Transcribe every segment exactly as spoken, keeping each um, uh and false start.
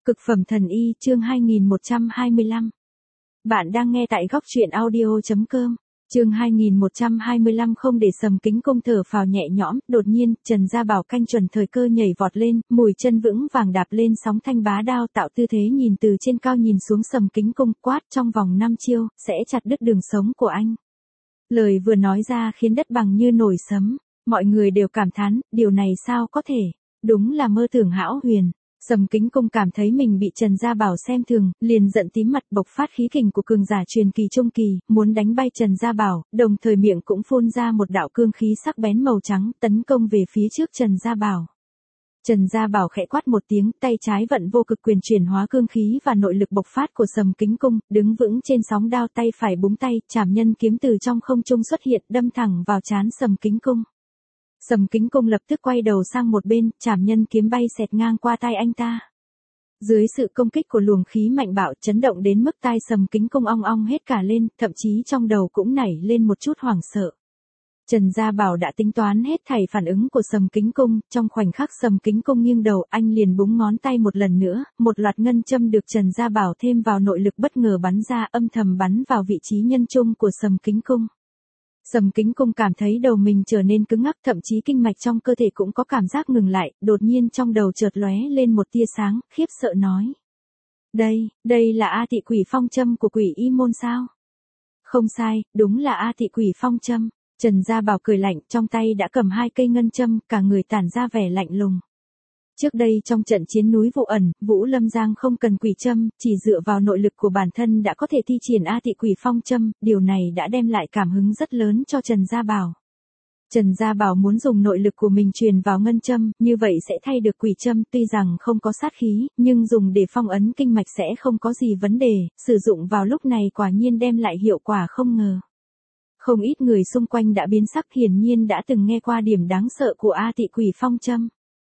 Cực phẩm thần y chương hai nghìn một trăm hai mươi lăm. Bạn đang nghe tại góc truyện audio chấm com. Chương hai nghìn một trăm hai mươi lăm không để Sầm Kính Công thở phào nhẹ nhõm, đột nhiên, Trần Gia Bảo canh chuẩn thời cơ nhảy vọt lên, mùi chân vững vàng đạp lên sóng thanh bá đao tạo tư thế nhìn từ trên cao nhìn xuống Sầm Kính Công quát trong vòng năm chiêu, sẽ chặt đứt đường sống của anh. Lời vừa nói ra khiến đất bằng như nổi sấm, mọi người đều cảm thán, điều này sao có thể, đúng là mơ tưởng hão huyền. Sầm Kính Công cảm thấy mình bị Trần Gia Bảo xem thường, liền giận tím mặt bộc phát khí kình của cường giả truyền kỳ trung kỳ, muốn đánh bay Trần Gia Bảo, đồng thời miệng cũng phun ra một đạo cương khí sắc bén màu trắng, tấn công về phía trước Trần Gia Bảo. Trần Gia Bảo khẽ quát một tiếng, tay trái vận vô cực quyền chuyển hóa cương khí và nội lực bộc phát của Sầm Kính Công, đứng vững trên sóng đao, tay phải búng tay, trảm nhân kiếm từ trong không trung xuất hiện, đâm thẳng vào trán Sầm Kính Công. Sầm Kính Công lập tức quay đầu sang một bên, trảm nhân kiếm bay xẹt ngang qua tai anh ta. Dưới sự công kích của luồng khí mạnh bạo chấn động đến mức tai Sầm Kính Công ong ong hết cả lên, thậm chí trong đầu cũng nảy lên một chút hoảng sợ. Trần Gia Bảo đã tính toán hết thảy phản ứng của Sầm Kính Công, trong khoảnh khắc Sầm Kính Công nghiêng đầu, anh liền búng ngón tay một lần nữa, một loạt ngân châm được Trần Gia Bảo thêm vào nội lực bất ngờ bắn ra, âm thầm bắn vào vị trí nhân trung của Sầm Kính Công. Sầm Kính Công cảm thấy đầu mình trở nên cứng ngắc, thậm chí kinh mạch trong cơ thể cũng có cảm giác ngừng lại, đột nhiên trong đầu chợt lóe lên một tia sáng, khiếp sợ nói. Đây, đây là A Tị Quỷ Phong Châm của Quỷ Y Môn sao? Không sai, đúng là A Tị Quỷ Phong Châm. Trần Gia Bảo cười lạnh, trong tay đã cầm hai cây ngân châm, cả người tản ra vẻ lạnh lùng. Trước đây trong trận chiến núi Vụ Ẩn, Vũ Lâm Giang không cần quỷ châm, chỉ dựa vào nội lực của bản thân đã có thể thi triển A Tị Quỷ Phong Châm, điều này đã đem lại cảm hứng rất lớn cho Trần Gia Bảo. Trần Gia Bảo muốn dùng nội lực của mình truyền vào ngân châm, như vậy sẽ thay được quỷ châm, tuy rằng không có sát khí, nhưng dùng để phong ấn kinh mạch sẽ không có gì vấn đề, sử dụng vào lúc này quả nhiên đem lại hiệu quả không ngờ. Không ít người xung quanh đã biến sắc, hiển nhiên đã từng nghe qua điểm đáng sợ của A Tị Quỷ Phong Châm.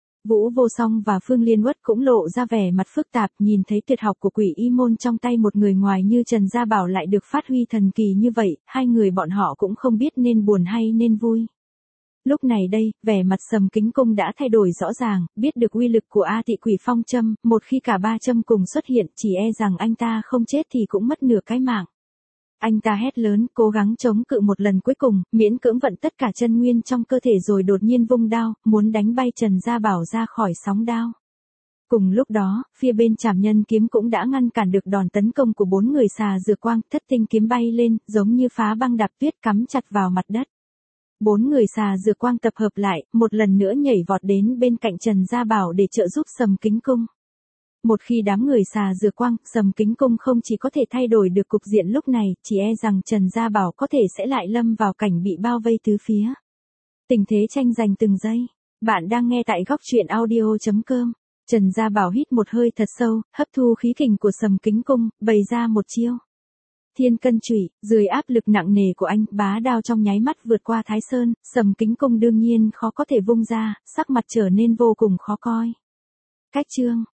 Vũ Vô Song và Phương Liên Uất cũng lộ ra vẻ mặt phức tạp, nhìn thấy tuyệt học của Quỷ Y Môn trong tay một người ngoài như Trần Gia Bảo lại được phát huy thần kỳ như vậy, hai người bọn họ cũng không biết nên buồn hay nên vui. Lúc này đây, vẻ mặt Sầm Kính Công đã thay đổi rõ ràng, biết được uy lực của A Tị Quỷ Phong Châm, một khi cả ba châm cùng xuất hiện, chỉ e rằng anh ta không chết thì cũng mất nửa cái mạng. Anh ta hét lớn, cố gắng chống cự một lần cuối cùng, miễn cưỡng vận tất cả chân nguyên trong cơ thể rồi đột nhiên vung đao, muốn đánh bay Trần Gia Bảo ra khỏi sóng đao. Cùng lúc đó, phía bên trảm nhân kiếm cũng đã ngăn cản được đòn tấn công của bốn người xà dừa quang, thất tinh kiếm bay lên, giống như phá băng đạp tuyết cắm chặt vào mặt đất. Bốn người xà dừa quang tập hợp lại, một lần nữa nhảy vọt đến bên cạnh Trần Gia Bảo để trợ giúp Sầm Kính Công. Một khi đám người xà dừa quang, Sầm Kính Công không chỉ có thể thay đổi được cục diện lúc này, chỉ e rằng Trần Gia Bảo có thể sẽ lại lâm vào cảnh bị bao vây tứ phía. Tình thế tranh giành từng giây. Bạn đang nghe tại góc truyện audio chấm com. Trần Gia Bảo hít một hơi thật sâu, hấp thu khí kình của Sầm Kính Công, bày ra một chiêu. Thiên Cân Chủy, dưới áp lực nặng nề của anh, bá đao trong nháy mắt vượt qua Thái Sơn, Sầm Kính Công đương nhiên khó có thể vung ra, sắc mặt trở nên vô cùng khó coi. Cách chương